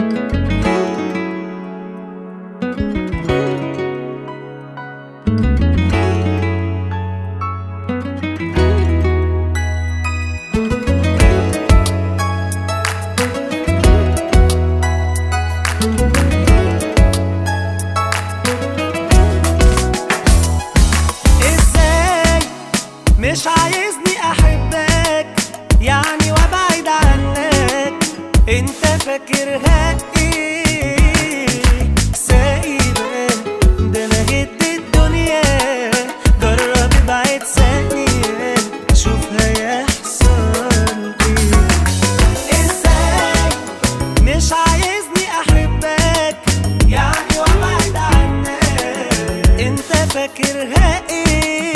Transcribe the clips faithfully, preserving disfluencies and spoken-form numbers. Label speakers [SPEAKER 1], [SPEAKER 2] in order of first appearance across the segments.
[SPEAKER 1] مش عايزني احبك يعني وابعد عنك، انت فاكرها ايه سايبة؟ ده انا هد الدنيا، جرب ابعد ثانية شوفها يحصل ايه. ازاي مش عايزني احبك يعني وابعد عنك، انت فاكرها ايه؟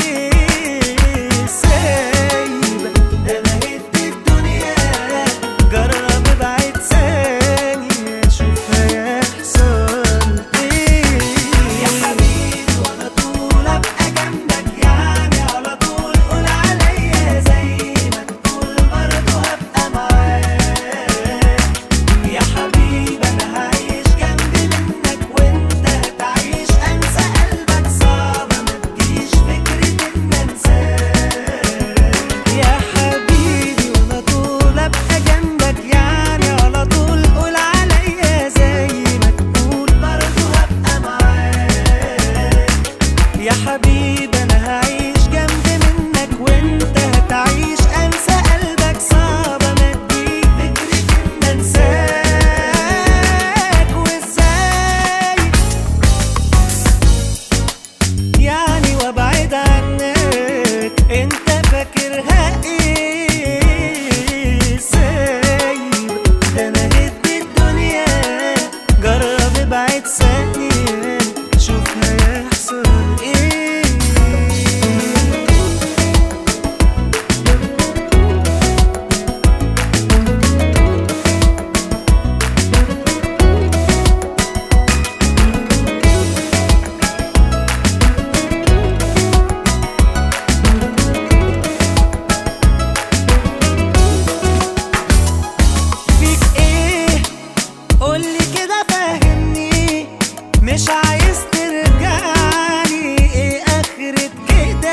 [SPEAKER 1] يا حبيبي انا هعيش جنب منك وانت هتعيش، انسى قلبك صعب امديك فكرة ان انساك. وازاي يعني وابعد عنك، انت فاكرها ايه سايب؟ ده انا هد الدنيا، جرب ابعد ثانية شوفها يحصل ايه. فيك ايه قولي كده فهمني، مش عايز ترجعني ايه اخرة كده؟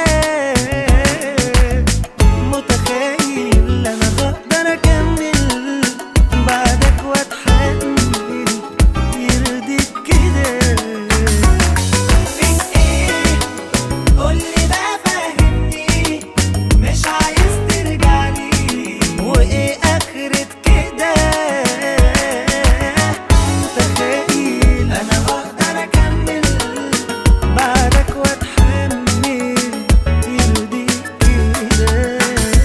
[SPEAKER 1] متخيل انا هقدر اكمل بعدك واتحمل يرضيك كده؟ فيك ايه قولي بقى فهمني، مش عايز ترجعني وايه اخرة كده؟ متخيل انا هقدر اكمل بعدك واتحمل يرضيك كده؟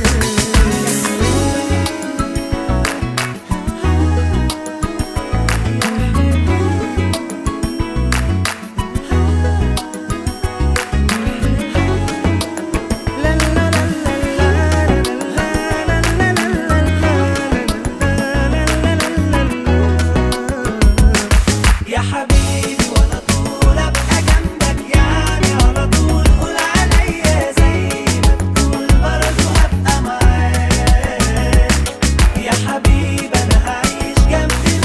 [SPEAKER 1] يا حبيبي وانا طول ابقى جنبك، يعني على طول قول عليا زي ما تقول برضه هبقى معاك. يا حبيبي انا هعيش جنب